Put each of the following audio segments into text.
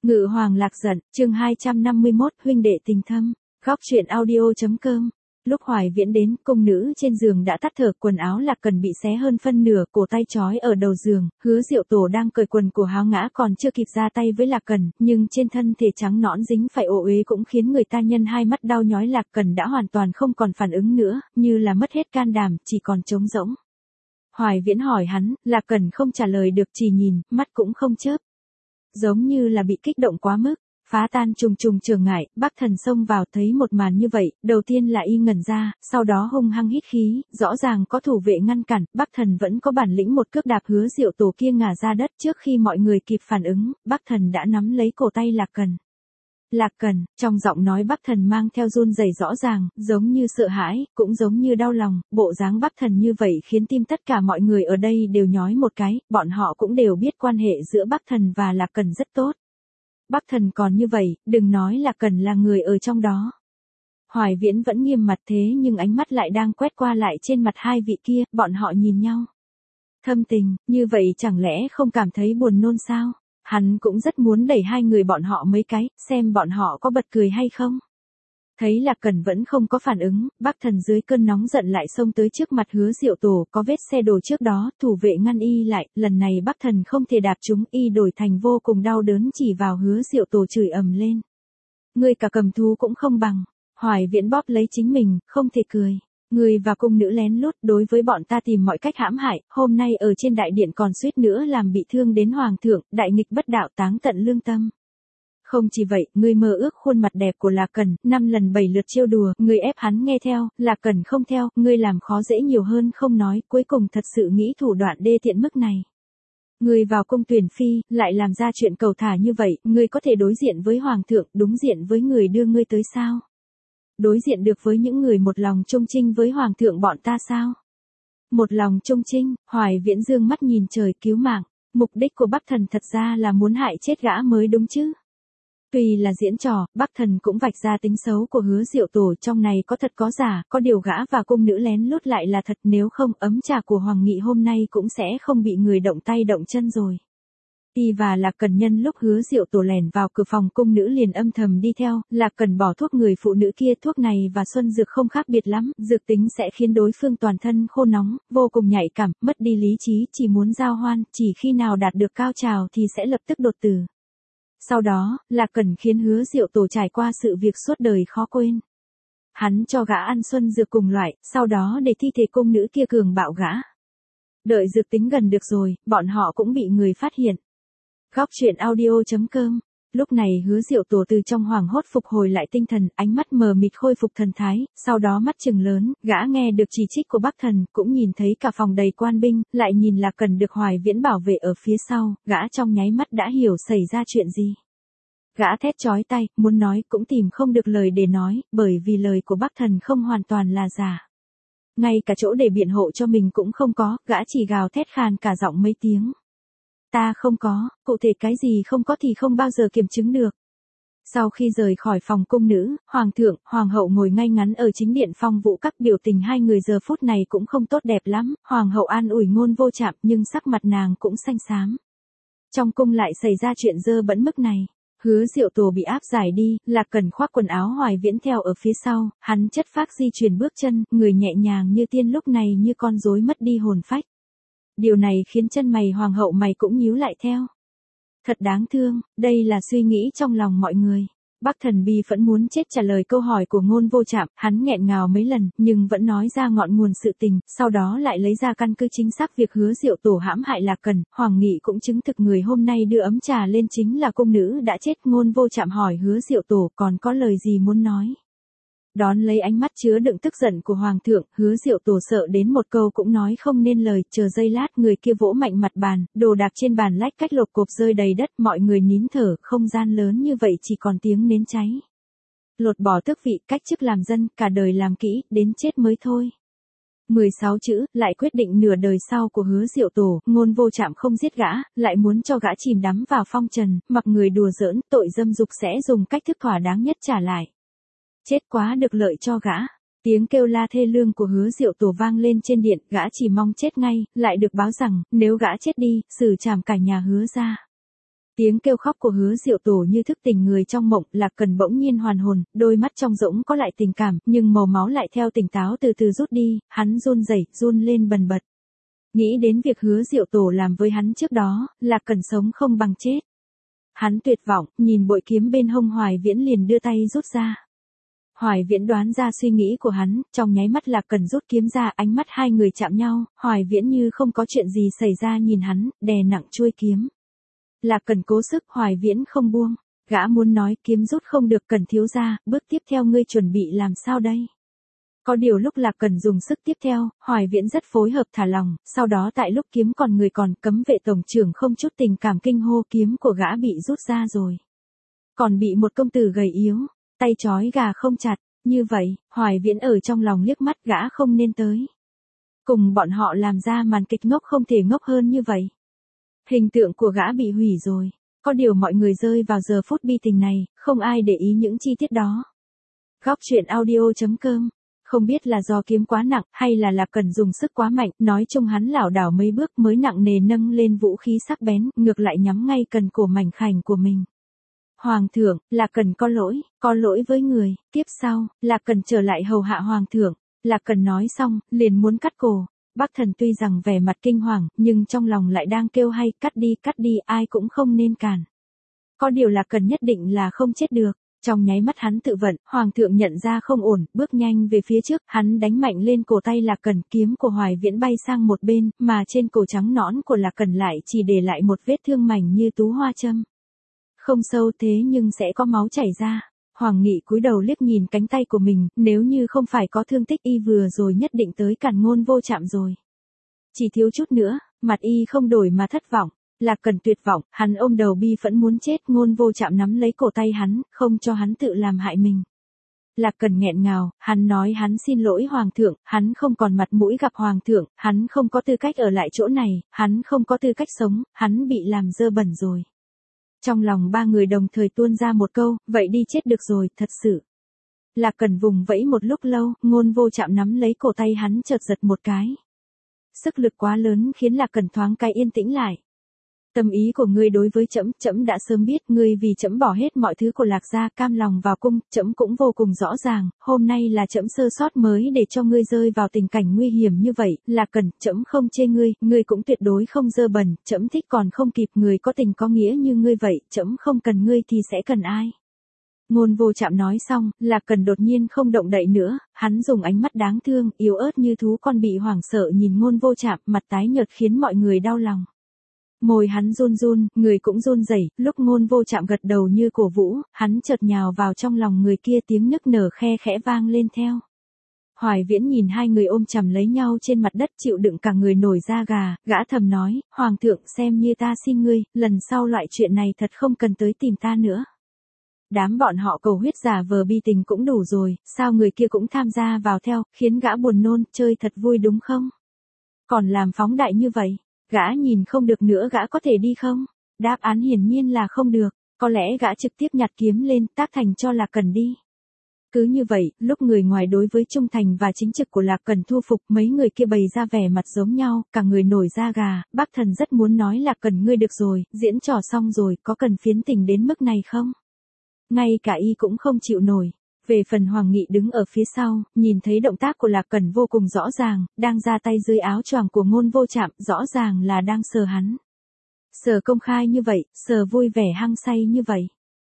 Ngự hoàng lạc giận, chương 251, huynh đệ tình thâm. Góc truyện audio.com. Lúc Hoài Viễn đến, cung nữ trên giường đã tắt thở, quần áo Lạc Cần bị xé hơn phân nửa, cổ tay trói ở đầu giường, Hứa Diệu Tổ đang cởi quần của Háo Ngã còn chưa kịp ra tay với Lạc Cần, nhưng trên thân thể trắng nõn dính phải ô uế cũng khiến người ta nhân hai mắt đau nhói. Lạc Cần đã hoàn toàn không còn phản ứng nữa, như là mất hết can đảm, chỉ còn trống rỗng. Hoài Viễn hỏi hắn, Lạc Cần không trả lời được, chỉ nhìn, mắt cũng không chớp. Giống như là bị kích động quá mức, phá tan trùng trùng chướng ngại. Bắc Thần xông vào thấy một màn như vậy, đầu tiên là y ngẩn ra, sau đó hung hăng hít khí, rõ ràng có thủ vệ ngăn cản, Bắc Thần vẫn có bản lĩnh một cước đạp Hứa Diệu Tổ kia ngả ra đất. Trước khi mọi người kịp phản ứng, Bắc Thần đã nắm lấy cổ tay Lạc Cần. Lạc Cần, trong giọng nói Bắc Thần mang theo run rẩy rõ ràng, giống như sợ hãi, cũng giống như đau lòng. Bộ dáng Bắc Thần như vậy khiến tim tất cả mọi người ở đây đều nhói một cái, bọn họ cũng đều biết quan hệ giữa Bắc Thần và Lạc Cần rất tốt. Bắc Thần còn như vậy, đừng nói Lạc Cần là người ở trong đó. Hoài Viễn vẫn nghiêm mặt thế nhưng ánh mắt lại đang quét qua lại trên mặt hai vị kia, bọn họ nhìn nhau. Thâm tình, như vậy chẳng lẽ không cảm thấy buồn nôn sao? Hắn cũng rất muốn đẩy hai người bọn họ mấy cái, xem bọn họ có bật cười hay không. Thấy Lạc Cần vẫn không có phản ứng, Bắc Thần dưới cơn nóng giận lại xông tới trước mặt Hứa Diệu Tổ, có vết xe đổ trước đó, thủ vệ ngăn y lại, lần này Bắc Thần không thể đạp chúng, y đổi thành vô cùng đau đớn chỉ vào Hứa Diệu Tổ chửi ầm lên. Ngươi cả cầm thú cũng không bằng. Hoài Viễn bóp lấy chính mình, không thể cười. Người và cung nữ lén lút đối với bọn ta tìm mọi cách hãm hại, hôm nay ở trên đại điện còn suýt nữa làm bị thương đến hoàng thượng, đại nghịch bất đạo, táng tận lương tâm. Không chỉ vậy, ngươi mơ ước khuôn mặt đẹp của Lạc Cần, 5 lần 7 lượt trêu đùa, ngươi ép hắn nghe theo, Lạc Cần không theo, ngươi làm khó dễ nhiều hơn không nói, cuối cùng thật sự nghĩ thủ đoạn đê tiện mức này. Ngươi vào cung tuyển phi, lại làm ra chuyện cầu thả như vậy, ngươi có thể đối diện với hoàng thượng, đúng diện với người đưa ngươi tới sao? Đối diện được với những người một lòng trung trinh với hoàng thượng bọn ta sao? Một lòng trung trinh, Hoài Viễn dương mắt nhìn trời cứu mạng, mục đích của Bắc Thần thật ra là muốn hại chết gã mới đúng chứ? Tuy là diễn trò, Bắc Thần cũng vạch ra tính xấu của Hứa Diệu Tổ, trong này có thật có giả, có điều gã và cung nữ lén lút lại là thật, nếu không ấm trà của Hoàng Nghị hôm nay cũng sẽ không bị người động tay động chân rồi. Y và Lạc Cần nhân lúc Hứa Diệu Tổ lẻn vào cửa phòng, cung nữ liền âm thầm đi theo. Lạc Cần bỏ thuốc người phụ nữ kia, thuốc này và xuân dược không khác biệt lắm, dược tính sẽ khiến đối phương toàn thân khô nóng, vô cùng nhạy cảm, mất đi lý trí, chỉ muốn giao hoan, chỉ khi nào đạt được cao trào thì sẽ lập tức đột tử. Sau đó, Lạc Cần khiến Hứa Diệu Tổ trải qua sự việc suốt đời khó quên. Hắn cho gã ăn xuân dược cùng loại, sau đó để thi thể cung nữ kia cường bạo gã. Đợi dược tính gần được rồi, bọn họ cũng bị người phát hiện. Góc truyện audio.com. Lúc này Hứa Diệu Tổ từ trong hoảng hốt phục hồi lại tinh thần, ánh mắt mờ mịt khôi phục thần thái, sau đó mắt trừng lớn, gã nghe được chỉ trích của Bắc Thần, cũng nhìn thấy cả phòng đầy quan binh, lại nhìn Lạc Cần được Hoài Viễn bảo vệ ở phía sau, gã trong nháy mắt đã hiểu xảy ra chuyện gì. Gã thét chói tai, muốn nói cũng tìm không được lời để nói, bởi vì lời của Bắc Thần không hoàn toàn là giả. Ngay cả chỗ để biện hộ cho mình cũng không có, gã chỉ gào thét khàn cả giọng mấy tiếng. Ta không có, cụ thể cái gì không có thì không bao giờ kiểm chứng được. Sau khi rời khỏi phòng cung nữ, hoàng thượng, hoàng hậu ngồi ngay ngắn ở chính điện Phong Vũ Các, biểu tình hai người giờ phút này cũng không tốt đẹp lắm, hoàng hậu an ủi Ngôn Vô Trạm nhưng sắc mặt nàng cũng xanh xám. Trong cung lại xảy ra chuyện dơ bẩn mức này. Hứa Diệu Tổ bị áp giải đi, Lạc Cần khoác quần áo Hoài Viễn theo ở phía sau, hắn chất phác di chuyển bước chân, người nhẹ nhàng như tiên, lúc này như con rối mất đi hồn phách. Điều này khiến chân mày hoàng hậu mày cũng nhíu lại theo. Thật đáng thương, đây là suy nghĩ trong lòng mọi người. Bắc Thần bi vẫn muốn chết trả lời câu hỏi của Ngôn Vô Trạm, hắn nghẹn ngào mấy lần, nhưng vẫn nói ra ngọn nguồn sự tình, sau đó lại lấy ra căn cứ chính xác việc Hứa Diệu Tổ hãm hại Lạc Cần. Hoàng Nghị cũng chứng thực người hôm nay đưa ấm trà lên chính là cung nữ đã chết. Ngôn Vô Trạm hỏi Hứa Diệu Tổ còn có lời gì muốn nói. Đón lấy ánh mắt chứa đựng tức giận của hoàng thượng, Hứa Diệu Tổ sợ đến một câu cũng nói không nên lời, chờ giây lát người kia vỗ mạnh mặt bàn, đồ đạc trên bàn lách cách lột cộp rơi đầy đất, mọi người nín thở, không gian lớn như vậy chỉ còn tiếng nến cháy. Lột bỏ tước vị, cách chức làm dân, cả đời làm kỹ, đến chết mới thôi. 16 chữ, lại quyết định nửa đời sau của Hứa Diệu Tổ. Ngôn Vô Trạm không giết gã, lại muốn cho gã chìm đắm vào phong trần, mặc người đùa giỡn, tội dâm dục sẽ dùng cách thức thỏa đáng nhất trả lại. Chết quá được lợi cho gã. Tiếng kêu la thê lương của Hứa Diệu Tổ vang lên trên điện, gã chỉ mong chết ngay, lại được báo rằng, nếu gã chết đi, xử trảm cả nhà Hứa ra. Tiếng kêu khóc của Hứa Diệu Tổ như thức tỉnh người trong mộng, Lạc Cần bỗng nhiên hoàn hồn, đôi mắt trong rỗng có lại tình cảm, nhưng màu máu lại theo tỉnh táo từ từ rút đi, hắn run rẩy, run lên bần bật. Nghĩ đến việc Hứa Diệu Tổ làm với hắn trước đó, Lạc Cần sống không bằng chết. Hắn tuyệt vọng, nhìn bội kiếm bên hông Hoài Viễn liền đưa tay rút ra. Hoài Viễn đoán ra suy nghĩ của hắn, trong nháy mắt Lạc Cần rút kiếm ra, ánh mắt hai người chạm nhau, Hoài Viễn như không có chuyện gì xảy ra nhìn hắn, đè nặng chuôi kiếm. Lạc Cần cố sức, Hoài Viễn không buông. Gã muốn nói kiếm rút không được, Cần thiếu gia, bước tiếp theo ngươi chuẩn bị làm sao đây? Có điều lúc Lạc Cần dùng sức tiếp theo, Hoài Viễn rất phối hợp thả lòng, sau đó tại lúc kiếm còn người còn, Cấm vệ tổng trưởng không chút tình cảm kinh hô kiếm của gã bị rút ra rồi. Còn bị một công tử gầy yếu, tay trói gà không chặt, như vậy, Hoài Viễn ở trong lòng liếc mắt gã không nên tới. Cùng bọn họ làm ra màn kịch ngốc không thể ngốc hơn như vậy. Hình tượng của gã bị hủy rồi, có điều mọi người rơi vào giờ phút bi tình này, không ai để ý những chi tiết đó. Góc truyện audio.com. Không biết là do kiếm quá nặng hay là Lạc Cần dùng sức quá mạnh, nói chung hắn lảo đảo mấy bước mới nặng nề nâng lên vũ khí sắc bén, ngược lại nhắm ngay cần cổ mảnh khảnh của mình. Hoàng thượng, Lạc Cần có lỗi với người, tiếp sau, Lạc Cần trở lại hầu hạ hoàng thượng. Lạc Cần nói xong, liền muốn cắt cổ. Bắc Thần tuy rằng vẻ mặt kinh hoàng, nhưng trong lòng lại đang kêu hay, cắt đi, ai cũng không nên cản. Có điều Lạc Cần nhất định là không chết được. Trong nháy mắt hắn tự vận, hoàng thượng nhận ra không ổn, bước nhanh về phía trước, hắn đánh mạnh lên cổ tay Lạc Cần, kiếm của Hoài Viễn bay sang một bên, mà trên cổ trắng nõn của Lạc Cần lại chỉ để lại một vết thương mảnh như tú hoa châm. Không sâu thế nhưng sẽ có máu chảy ra. Hoàng Nghị cúi đầu liếc nhìn cánh tay của mình, nếu như không phải có thương tích y vừa rồi nhất định tới cản Ngôn Vô Trạm rồi. Chỉ thiếu chút nữa, mặt y không đổi mà thất vọng. Lạc Cần tuyệt vọng, hắn ôm đầu bi phẫn muốn chết, Ngôn Vô Trạm nắm lấy cổ tay hắn, không cho hắn tự làm hại mình. Lạc Cần nghẹn ngào, hắn nói hắn xin lỗi hoàng thượng, hắn không còn mặt mũi gặp hoàng thượng, hắn không có tư cách ở lại chỗ này, hắn không có tư cách sống, hắn bị làm dơ bẩn rồi. Trong lòng ba người đồng thời tuôn ra một câu, vậy đi chết được rồi, thật sự. Lạc Cần vùng vẫy một lúc lâu, Ngôn Vô Trạm nắm lấy cổ tay hắn chợt giật một cái. Sức lực quá lớn khiến Lạc Cần thoáng cái yên tĩnh lại. Tâm ý của ngươi đối với trẫm đã sớm biết, ngươi vì trẫm bỏ hết mọi thứ của Lạc gia, cam lòng vào cung, trẫm cũng vô cùng rõ ràng, hôm nay là trẫm sơ sót mới để cho ngươi rơi vào tình cảnh nguy hiểm như vậy, Lạc Cần, trẫm không chê ngươi cũng tuyệt đối không dơ bẩn, trẫm thích còn không kịp, người có tình có nghĩa như ngươi vậy, trẫm không cần ngươi thì sẽ cần ai. Ngôn Vô Trạm nói xong, Lạc Cần đột nhiên không động đậy nữa, hắn dùng ánh mắt đáng thương, yếu ớt như thú con bị hoảng sợ nhìn Ngôn Vô Trạm, mặt tái nhợt khiến mọi người đau lòng. Môi hắn run run, người cũng run rẩy, lúc Ngôn Vô Trạm gật đầu như cổ vũ, hắn chợt nhào vào trong lòng người kia, tiếng nức nở khe khẽ vang lên theo. Hoài Viễn nhìn hai người ôm chầm lấy nhau trên mặt đất, chịu đựng cả người nổi da gà, gã thầm nói, hoàng thượng xem như ta xin ngươi, lần sau loại chuyện này thật không cần tới tìm ta nữa. Đám bọn họ cầu huyết giả vờ bi tình cũng đủ rồi, sao người kia cũng tham gia vào theo, khiến gã buồn nôn, chơi thật vui đúng không? Còn làm phóng đại như vậy. Gã nhìn không được nữa, gã có thể đi không? Đáp án hiển nhiên là không được, có lẽ gã trực tiếp nhặt kiếm lên, tác thành cho Lạc Cần đi. Cứ như vậy, lúc người ngoài đối với trung thành và chính trực của Lạc Cần thu phục, mấy người kia bày ra vẻ mặt giống nhau, cả người nổi da gà, Bắc Thần rất muốn nói Lạc Cần ngươi được rồi, diễn trò xong rồi, có cần phiến tình đến mức này không? Ngay cả y cũng không chịu nổi. Về phần Hoàng Nghị đứng ở phía sau, nhìn thấy động tác của Lạc Cần vô cùng rõ ràng, đang ra tay dưới áo choàng của Ngôn Vô Trạm, rõ ràng là đang sờ hắn. Sờ công khai như vậy, sờ vui vẻ hăng say như vậy.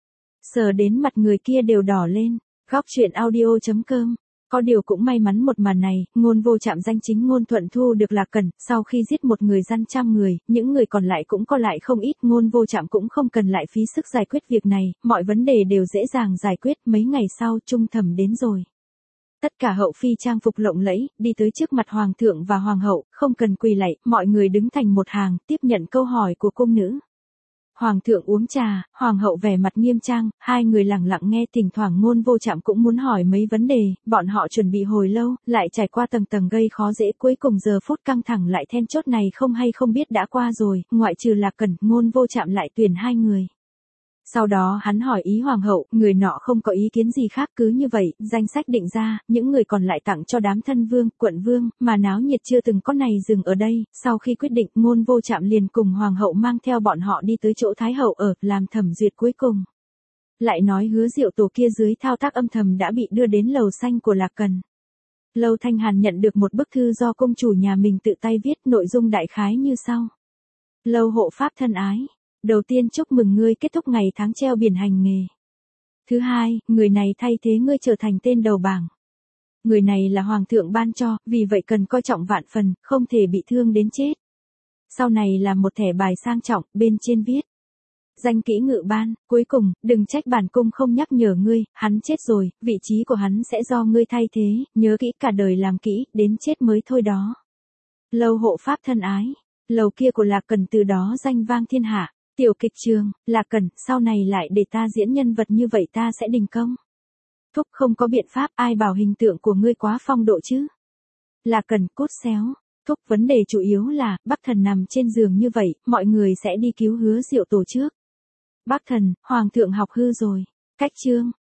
Sờ đến mặt người kia đều đỏ lên. Góc truyện audio.com. Có điều cũng may mắn một màn này, Ngôn Vô Trạm danh chính ngôn thuận thu được Lạc Cần, sau khi giết một người gian trăm người, những người còn lại cũng có lại không ít, Ngôn Vô Trạm cũng không cần lại phí sức giải quyết việc này, mọi vấn đề đều dễ dàng giải quyết, mấy ngày sau trung thẩm đến rồi. Tất cả hậu phi trang phục lộng lẫy, đi tới trước mặt hoàng thượng và hoàng hậu, không cần quỳ lạy, mọi người đứng thành một hàng, tiếp nhận câu hỏi của cung nữ. Hoàng thượng uống trà, hoàng hậu vẻ mặt nghiêm trang, hai người lặng lặng nghe, thỉnh thoảng Ngôn Vô Trạm cũng muốn hỏi mấy vấn đề, bọn họ chuẩn bị hồi lâu, lại trải qua tầng tầng gây khó dễ, cuối cùng giờ phút căng thẳng lại then chốt này không hay không biết đã qua rồi, ngoại trừ Lạc Cần, Ngôn Vô Trạm lại tuyển hai người. Sau đó hắn hỏi ý hoàng hậu, người nọ không có ý kiến gì khác, cứ như vậy, danh sách định ra, những người còn lại tặng cho đám thân vương, quận vương, mà náo nhiệt chưa từng có này dừng ở đây, sau khi quyết định, Ngôn Vô Trạm liền cùng hoàng hậu mang theo bọn họ đi tới chỗ thái hậu ở, làm thẩm duyệt cuối cùng. Lại nói Hứa Diệu Tổ kia dưới thao tác âm thầm đã bị đưa đến lầu xanh của Lạc Cần. Lâu Thanh Hàn nhận được một bức thư do công chủ nhà mình tự tay viết, nội dung đại khái như sau. Lâu hộ pháp thân ái. Đầu tiên chúc mừng ngươi kết thúc ngày tháng treo biển hành nghề. Thứ hai, người này thay thế ngươi trở thành tên đầu bảng. Người này là hoàng thượng ban cho, vì vậy cần coi trọng vạn phần, không thể bị thương đến chết. Sau này là một thẻ bài sang trọng, bên trên viết. Danh kỹ ngự ban, cuối cùng, đừng trách bản cung không nhắc nhở ngươi, hắn chết rồi, vị trí của hắn sẽ do ngươi thay thế, nhớ kỹ cả đời làm kỹ, đến chết mới thôi đó. Lâu hộ pháp thân ái, lầu kia của Lạc Cần từ đó danh vang thiên hạ. Tiểu kịch trường, Lạc Cần, sau này lại để ta diễn nhân vật như vậy ta sẽ đình công. Thúc không có biện pháp, ai bảo hình tượng của ngươi quá phong độ chứ. Lạc Cần, cốt xéo. Thúc, vấn đề chủ yếu là, Bắc Thần nằm trên giường như vậy, mọi người sẽ đi cứu Hứa Diệu Tổ trước. Bắc Thần, hoàng thượng học hư rồi. Cách chương.